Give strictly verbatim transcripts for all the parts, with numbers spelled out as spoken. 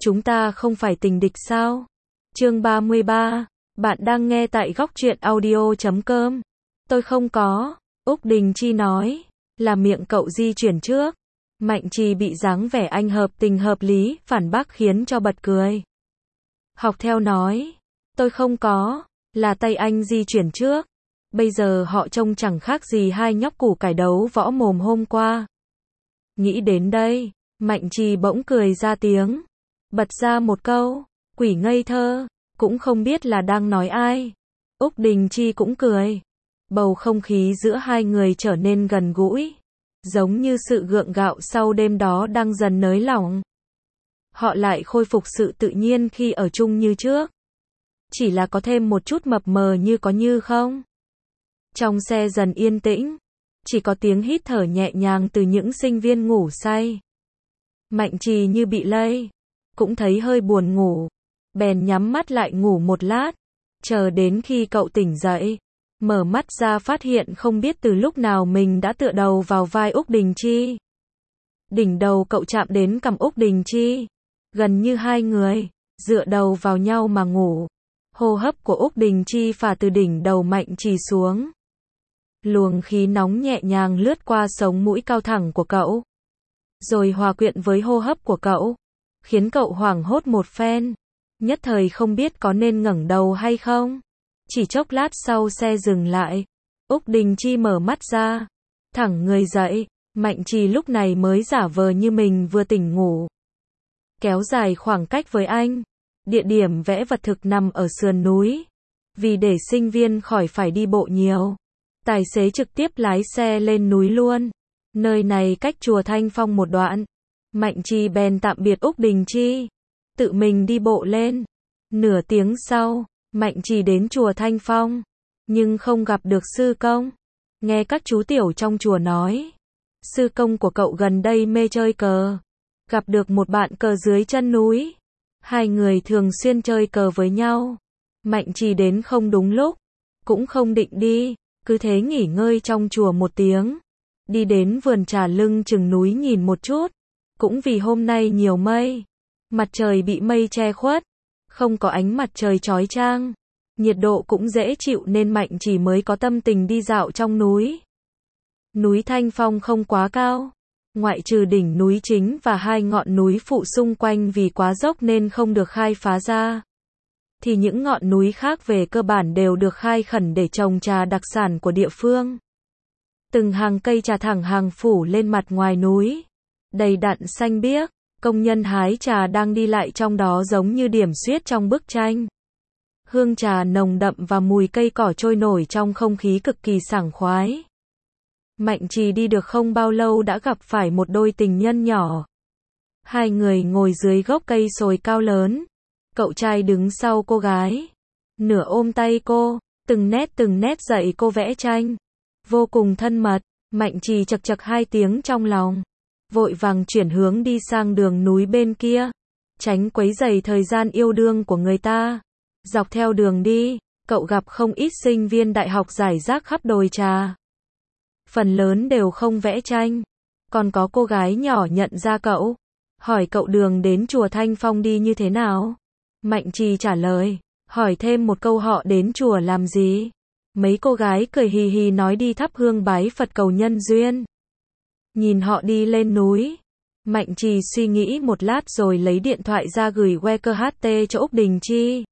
chúng ta không phải tình địch sao? Chương ba mươi ba, bạn đang nghe tại góc truyện audio chấm com. Tôi không có, Úc Đình Chi nói, là miệng cậu di chuyển trước. Mạnh Trì bị dáng vẻ anh hợp tình hợp lý, phản bác khiến cho bật cười. Học theo nói, tôi không có, là tay anh di chuyển trước. Bây giờ họ trông chẳng khác gì hai nhóc củ cải đấu võ mồm hôm qua. Nghĩ đến đây, Mạnh Trì bỗng cười ra tiếng, bật ra một câu, quỷ ngây thơ, cũng không biết là đang nói ai. Úc Đình Chi cũng cười. Bầu không khí giữa hai người trở nên gần gũi, giống như sự gượng gạo sau đêm đó đang dần nới lỏng. Họ lại khôi phục sự tự nhiên khi ở chung như trước. Chỉ là có thêm một chút mập mờ như có như không. Trong xe dần yên tĩnh, chỉ có tiếng hít thở nhẹ nhàng từ những sinh viên ngủ say. Mạnh Trì như bị lây, cũng thấy hơi buồn ngủ, bèn nhắm mắt lại ngủ một lát, chờ đến khi cậu tỉnh dậy, mở mắt ra phát hiện không biết từ lúc nào mình đã tựa đầu vào vai Úc Đình Chi. Đỉnh đầu cậu chạm đến cằm Úc Đình Chi, gần như hai người dựa đầu vào nhau mà ngủ. Hô hấp của Úc Đình Chi phả từ đỉnh đầu Mạnh Trì xuống. Luồng khí nóng nhẹ nhàng lướt qua sống mũi cao thẳng của cậu, rồi hòa quyện với hô hấp của cậu, khiến cậu hoảng hốt một phen, nhất thời không biết có nên ngẩng đầu hay không. Chỉ chốc lát sau xe dừng lại, Úc Đình Chi mở mắt ra, thẳng người dậy, Mạnh Trì lúc này mới giả vờ như mình vừa tỉnh ngủ. Kéo dài khoảng cách với anh, địa điểm vẽ vật thực nằm ở sườn núi. Vì để sinh viên khỏi phải đi bộ nhiều, tài xế trực tiếp lái xe lên núi luôn. Nơi này cách chùa Thanh Phong một đoạn. Mạnh Trì bèn tạm biệt Úc Đình Chi, tự mình đi bộ lên. Nửa tiếng sau, Mạnh Trì đến chùa Thanh Phong, nhưng không gặp được sư công. Nghe các chú tiểu trong chùa nói, sư công của cậu gần đây mê chơi cờ, gặp được một bạn cờ dưới chân núi. Hai người thường xuyên chơi cờ với nhau. Mạnh Trì đến không đúng lúc, cũng không định đi, cứ thế nghỉ ngơi trong chùa một tiếng. Đi đến vườn trà lưng chừng núi nhìn một chút. Cũng vì hôm nay nhiều mây, mặt trời bị mây che khuất, không có ánh mặt trời chói chang, nhiệt độ cũng dễ chịu nên Mạnh Trì mới có tâm tình đi dạo trong núi. Núi Thanh Phong không quá cao, ngoại trừ đỉnh núi chính và hai ngọn núi phụ xung quanh vì quá dốc nên không được khai phá ra, thì những ngọn núi khác về cơ bản đều được khai khẩn để trồng trà đặc sản của địa phương. Từng hàng cây trà thẳng hàng phủ lên mặt ngoài núi, đầy đặn xanh biếc, công nhân hái trà đang đi lại trong đó giống như điểm xuyết trong bức tranh. Hương trà nồng đậm và mùi cây cỏ trôi nổi trong không khí cực kỳ sảng khoái. Mạnh Trì đi được không bao lâu đã gặp phải một đôi tình nhân nhỏ. Hai người ngồi dưới gốc cây sồi cao lớn. Cậu trai đứng sau cô gái, nửa ôm tay cô, từng nét từng nét dạy cô vẽ tranh. Vô cùng thân mật. Mạnh Trì chật chật hai tiếng trong lòng, vội vàng chuyển hướng đi sang đường núi bên kia, tránh quấy rầy thời gian yêu đương của người ta. Dọc theo đường đi, cậu gặp không ít sinh viên đại học rải rác khắp đồi trà. Phần lớn đều không vẽ tranh. Còn có cô gái nhỏ nhận ra cậu, hỏi cậu đường đến chùa Thanh Phong đi như thế nào. Mạnh Trì trả lời, hỏi thêm một câu họ đến chùa làm gì. Mấy cô gái cười hì hì nói đi thắp hương bái Phật cầu nhân duyên. Nhìn họ đi lên núi, Mạnh Trì suy nghĩ một lát rồi lấy điện thoại ra gửi que cơ hát tê cho Úc Đình Chi.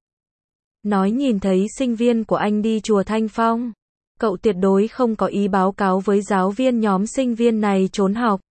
Nói nhìn thấy sinh viên của anh đi chùa Thanh Phong. Cậu tuyệt đối không có ý báo cáo với giáo viên nhóm sinh viên này trốn học.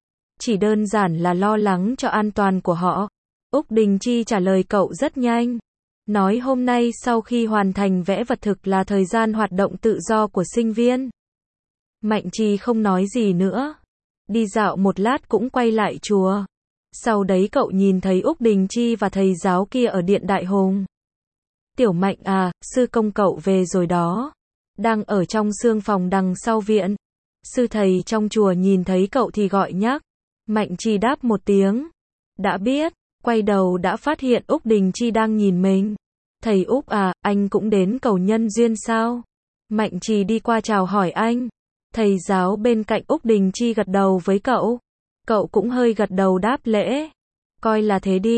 Chỉ đơn giản là lo lắng cho an toàn của họ. Úc Đình Chi trả lời cậu rất nhanh. Nói hôm nay sau khi hoàn thành vẽ vật thực là thời gian hoạt động tự do của sinh viên. Mạnh Trì không nói gì nữa. Đi dạo một lát cũng quay lại chùa. Sau đấy cậu nhìn thấy Úc Đình Chi và thầy giáo kia ở điện Đại Hùng. Tiểu Mạnh à, sư công cậu về rồi đó. Đang ở trong xương phòng đằng sau viện. Sư thầy trong chùa nhìn thấy cậu thì gọi nhắc. Mạnh Trì đáp một tiếng. Đã biết. Quay đầu đã phát hiện Úc Đình Chi đang nhìn mình. Thầy Úc à, anh cũng đến cầu nhân duyên sao? Mạnh Trì đi qua chào hỏi anh. Thầy giáo bên cạnh Úc Đình Chi gật đầu với cậu. Cậu cũng hơi gật đầu đáp lễ. Coi là thế đi.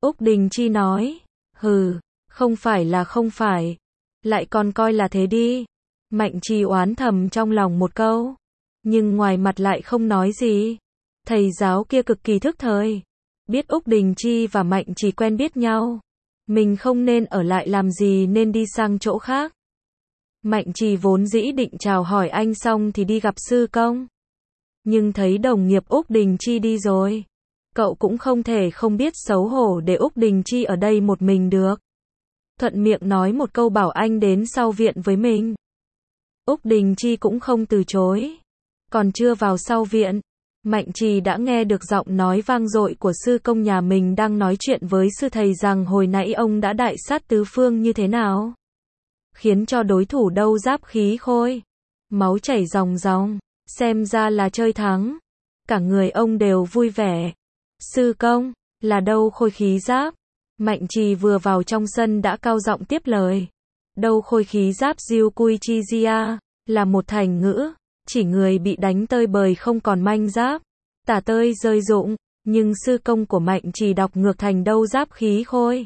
Úc Đình Chi nói. Hừ, không phải là không phải. Lại còn coi là thế đi. Mạnh Trì oán thầm trong lòng một câu. Nhưng ngoài mặt lại không nói gì. Thầy giáo kia cực kỳ thức thời. Biết Úc Đình Chi và Mạnh Trì quen biết nhau. Mình không nên ở lại làm gì nên đi sang chỗ khác. Mạnh Trì vốn dĩ định chào hỏi anh xong thì đi gặp sư công. Nhưng thấy đồng nghiệp Úc Đình Chi đi rồi. Cậu cũng không thể không biết xấu hổ để Úc Đình Chi ở đây một mình được. Thuận miệng nói một câu bảo anh đến sau viện với mình. Úc Đình Chi cũng không từ chối. Còn chưa vào sau viện, Mạnh Trì đã nghe được giọng nói vang dội của sư công nhà mình đang nói chuyện với sư thầy rằng hồi nãy ông đã đại sát tứ phương như thế nào. Khiến cho đối thủ đâu giáp khí khôi. Máu chảy ròng ròng, xem ra là chơi thắng. Cả người ông đều vui vẻ. Sư công, là đâu khôi khí giáp? Mạnh Trì vừa vào trong sân đã cao giọng tiếp lời. Đâu khôi khí giáp Diêu Cui Chi Gia, là một thành ngữ, chỉ người bị đánh tơi bời không còn manh giáp, tả tơi rơi rụng, nhưng sư công của Mạnh Trì đọc ngược thành đâu giáp khí khôi.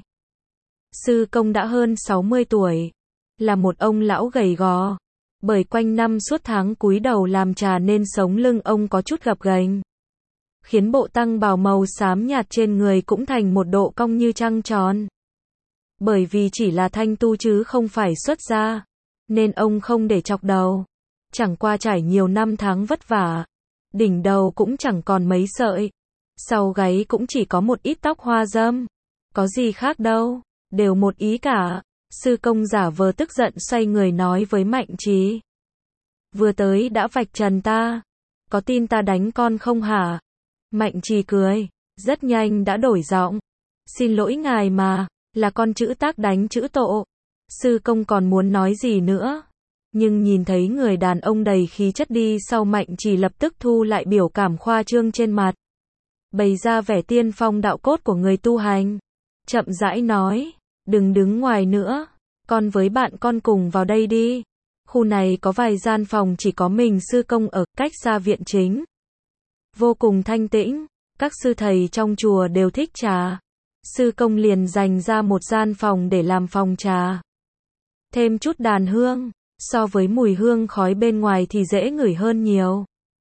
Sư công đã hơn sáu mươi tuổi, là một ông lão gầy gò, bởi quanh năm suốt tháng cúi đầu làm trà nên sống lưng ông có chút gập ghềnh, khiến bộ tăng bào màu xám nhạt trên người cũng thành một độ cong như trăng tròn. Bởi vì chỉ là thanh tu chứ không phải xuất gia, nên ông không để chọc đầu. Chẳng qua trải nhiều năm tháng vất vả, đỉnh đầu cũng chẳng còn mấy sợi, sau gáy cũng chỉ có một ít tóc hoa râm. Có gì khác đâu, đều một ý cả. Sư công giả vờ tức giận xoay người nói với Mạnh Trì. Vừa tới đã vạch trần ta, có tin ta đánh con không hả? Mạnh Trì cười, rất nhanh đã đổi giọng. Xin lỗi ngài mà, là con chữ tác đánh chữ tộ. Sư công còn muốn nói gì nữa, nhưng nhìn thấy người đàn ông đầy khí chất đi sau Mạnh Trì lập tức thu lại biểu cảm khoa trương trên mặt, bày ra vẻ tiên phong đạo cốt của người tu hành. Chậm rãi nói, đừng đứng ngoài nữa, con với bạn con cùng vào đây đi. Khu này có vài gian phòng chỉ có mình sư công ở, cách xa viện chính. Vô cùng thanh tĩnh, các sư thầy trong chùa đều thích trà. Sư công liền dành ra một gian phòng để làm phòng trà. Thêm chút đàn hương, so với mùi hương khói bên ngoài thì dễ ngửi hơn nhiều.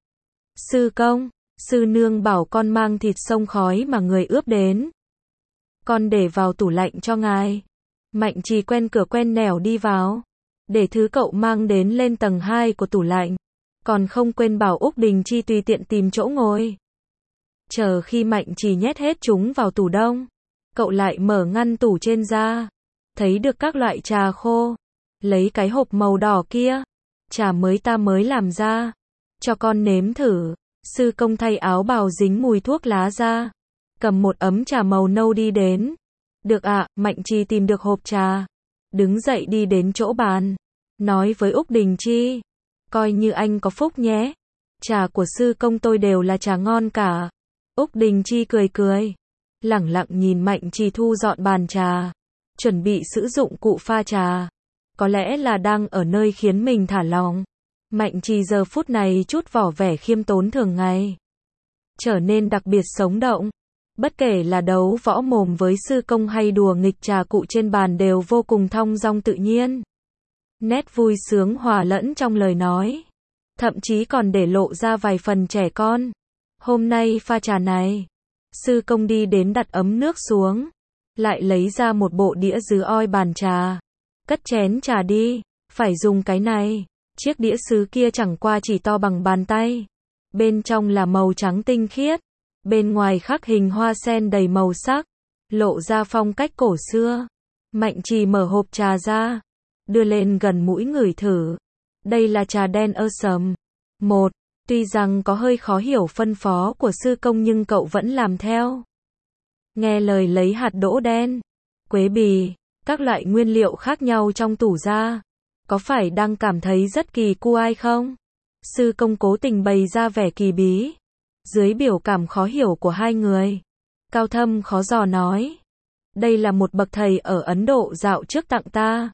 Sư công, sư nương bảo con mang thịt xông khói mà người ướp đến. Con để vào tủ lạnh cho ngài. Mạnh Trì quen cửa quen nẻo đi vào, để thứ cậu mang đến lên tầng hai của tủ lạnh. Còn không quên bảo Úc Đình Chi tùy tiện tìm chỗ ngồi. Chờ khi Mạnh Trì nhét hết chúng vào tủ đông, cậu lại mở ngăn tủ trên ra, thấy được các loại trà khô. Lấy cái hộp màu đỏ kia, trà mới ta mới làm ra, cho con nếm thử. Sư công thay áo bào dính mùi thuốc lá ra, cầm một ấm trà màu nâu đi đến. Được ạ, à, Mạnh Trì tìm được hộp trà, đứng dậy đi đến chỗ bàn, nói với Úc Đình Chi, coi như anh có phúc nhé, trà của sư công tôi đều là trà ngon cả. Úc Đình Chi cười cười, lẳng lặng nhìn Mạnh Trì thu dọn bàn trà, chuẩn bị sử dụng cụ pha trà. Có lẽ là đang ở nơi khiến mình thả lòng. Mạnh Trì giờ phút này chút vỏ vẻ khiêm tốn thường ngày, trở nên đặc biệt sống động. Bất kể là đấu võ mồm với sư công hay đùa nghịch trà cụ trên bàn đều vô cùng thong dong tự nhiên. Nét vui sướng hòa lẫn trong lời nói, thậm chí còn để lộ ra vài phần trẻ con. Hôm nay pha trà này, sư công đi đến đặt ấm nước xuống, lại lấy ra một bộ đĩa dứ oi bàn trà. Cất chén trà đi, phải dùng cái này. Chiếc đĩa sứ kia chẳng qua chỉ to bằng bàn tay. Bên trong là màu trắng tinh khiết, bên ngoài khắc hình hoa sen đầy màu sắc, lộ ra phong cách cổ xưa. Mạnh Trì mở hộp trà ra, đưa lên gần mũi ngửi thử. Đây là trà đen ơ sầm. Một, tuy rằng có hơi khó hiểu phân phó của sư công nhưng cậu vẫn làm theo. Nghe lời lấy hạt đỗ đen, quế bì, các loại nguyên liệu khác nhau trong tủ ra. Có phải đang cảm thấy rất kỳ quái không? Sư công cố tình bày ra vẻ kỳ bí. Dưới biểu cảm khó hiểu của hai người, cao thâm khó dò nói. Đây là một bậc thầy ở Ấn Độ dạo trước tặng ta.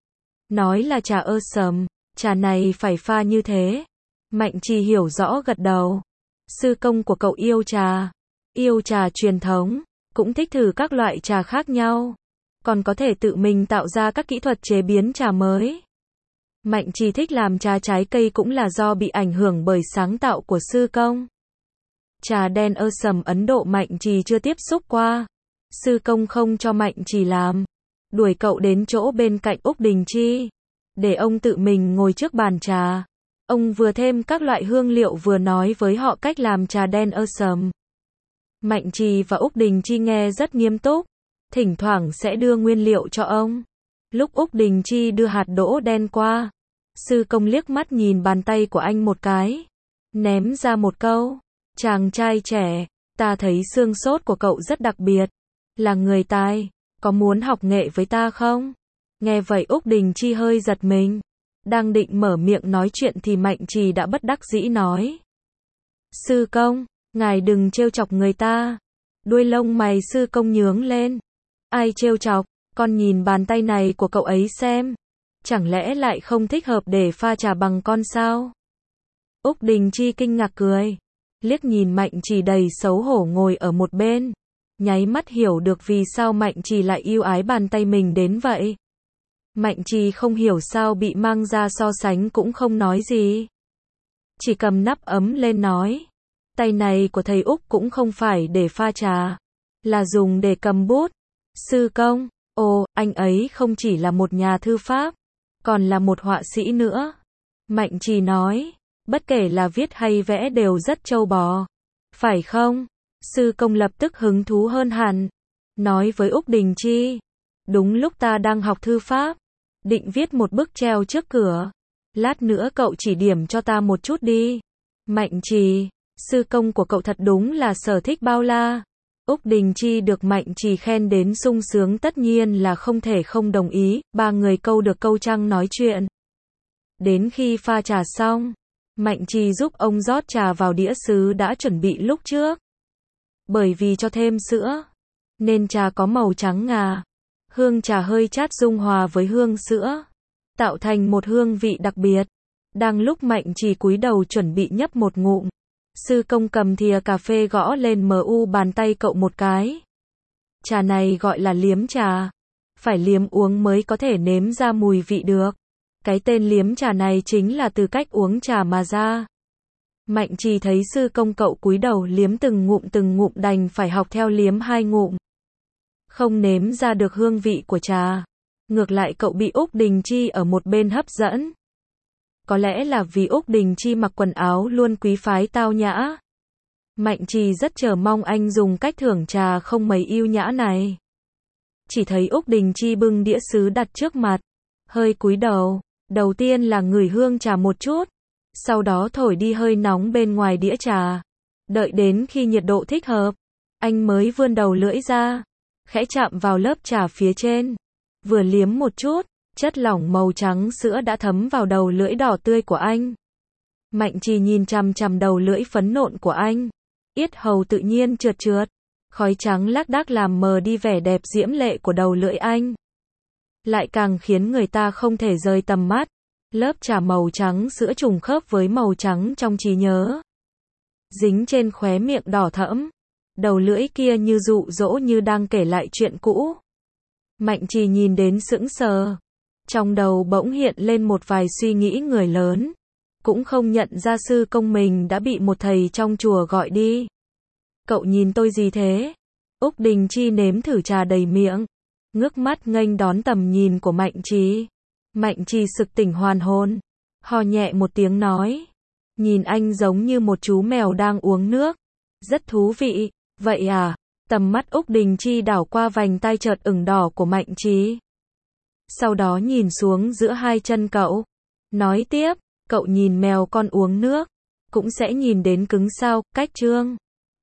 Nói là trà ơ sầm, trà này phải pha như thế. Mạnh Trì hiểu rõ gật đầu. Sư công của cậu yêu trà, yêu trà truyền thống, cũng thích thử các loại trà khác nhau, còn có thể tự mình tạo ra các kỹ thuật chế biến trà mới. Mạnh Trì thích làm trà trái cây cũng là do bị ảnh hưởng bởi sáng tạo của sư công. Trà đen ơ sầm Ấn Độ Mạnh Trì chưa tiếp xúc qua. Sư công không cho Mạnh Trì làm, đuổi cậu đến chỗ bên cạnh Úc Đình Chi, để ông tự mình ngồi trước bàn trà. Ông vừa thêm các loại hương liệu vừa nói với họ cách làm trà đen ơ sầm. Mạnh Trì và Úc Đình Chi nghe rất nghiêm túc, thỉnh thoảng sẽ đưa nguyên liệu cho ông. Lúc Úc Đình Chi đưa hạt đỗ đen qua, sư công liếc mắt nhìn bàn tay của anh một cái, ném ra một câu, chàng trai trẻ, ta thấy xương sốt của cậu rất đặc biệt, là người tài, có muốn học nghệ với ta không? Nghe vậy Úc Đình Chi hơi giật mình, đang định mở miệng nói chuyện thì Mạnh Trì đã bất đắc dĩ nói. Sư công, ngài đừng trêu chọc người ta. Đuôi lông mày sư công nhướng lên. Ai trêu chọc, con nhìn bàn tay này của cậu ấy xem. Chẳng lẽ lại không thích hợp để pha trà bằng con sao? Úc Đình Chi kinh ngạc cười, liếc nhìn Mạnh Trì đầy xấu hổ ngồi ở một bên, nháy mắt hiểu được vì sao Mạnh Trì lại yêu ái bàn tay mình đến vậy. Mạnh Trì không hiểu sao bị mang ra so sánh cũng không nói gì, chỉ cầm nắp ấm lên nói, tay này của thầy Úc cũng không phải để pha trà, là dùng để cầm bút. Sư công, ồ, anh ấy không chỉ là một nhà thư pháp, còn là một họa sĩ nữa. Mạnh Trì nói, bất kể là viết hay vẽ đều rất trâu bò, phải không? Sư công lập tức hứng thú hơn hẳn, nói với Úc Đình Chi, đúng lúc ta đang học thư pháp, định viết một bức treo trước cửa, lát nữa cậu chỉ điểm cho ta một chút đi. Mạnh Trì, sư công của cậu thật đúng là sở thích bao la. Úc Đình Chi được Mạnh Trì khen đến sung sướng tất nhiên là không thể không đồng ý, ba người câu được câu trăng nói chuyện. Đến khi pha trà xong, Mạnh Trì giúp ông rót trà vào đĩa sứ đã chuẩn bị lúc trước. Bởi vì cho thêm sữa, nên trà có màu trắng ngà, hương trà hơi chát dung hòa với hương sữa, tạo thành một hương vị đặc biệt. Đang lúc Mạnh Trì cúi đầu chuẩn bị nhấp một ngụm, sư công cầm thìa cà phê gõ lên mu bàn tay cậu một cái. Trà này gọi là liếm trà, phải liếm uống mới có thể nếm ra mùi vị được. Cái tên liếm trà này chính là từ cách uống trà mà ra. Mạnh Trì thấy sư công cậu cúi đầu liếm từng ngụm từng ngụm đành phải học theo liếm hai ngụm. Không nếm ra được hương vị của trà. Ngược lại cậu bị Úc Đình Chi ở một bên hấp dẫn. Có lẽ là vì Úc Đình Chi mặc quần áo luôn quý phái tao nhã. Mạnh Trì rất chờ mong anh dùng cách thưởng trà không mấy yêu nhã này. Chỉ thấy Úc Đình Chi bưng đĩa sứ đặt trước mặt, hơi cúi đầu, đầu tiên là ngửi hương trà một chút, sau đó thổi đi hơi nóng bên ngoài đĩa trà. Đợi đến khi nhiệt độ thích hợp, anh mới vươn đầu lưỡi ra, khẽ chạm vào lớp trà phía trên, vừa liếm một chút, chất lỏng màu trắng sữa đã thấm vào đầu lưỡi đỏ tươi của anh. Mạnh Trì nhìn chằm chằm đầu lưỡi phấn nộn của anh, yết hầu tự nhiên trượt trượt, khói trắng lác đác làm mờ đi vẻ đẹp diễm lệ của đầu lưỡi anh. Lại càng khiến người ta không thể rời tầm mắt, lớp trà màu trắng sữa trùng khớp với màu trắng trong trí nhớ, dính trên khóe miệng đỏ thẫm, đầu lưỡi kia như dụ dỗ như đang kể lại chuyện cũ. Mạnh Trì nhìn đến sững sờ, trong đầu bỗng hiện lên một vài suy nghĩ người lớn, cũng không nhận ra sư công mình đã bị một thầy trong chùa gọi đi. Cậu nhìn tôi gì thế? Úc Đình Chi nếm thử trà đầy miệng, ngước mắt nghênh đón tầm nhìn của Mạnh Trì. Mạnh Trì sực tỉnh hoàn hồn, hò nhẹ một tiếng nói, nhìn anh giống như một chú mèo đang uống nước, rất thú vị. Vậy à? Tầm mắt Úc Đình Chi đảo qua vành tai chợt ửng đỏ của Mạnh Trì, sau đó nhìn xuống giữa hai chân cậu, nói tiếp, cậu nhìn mèo con uống nước, cũng sẽ nhìn đến cứng sao, cách trương.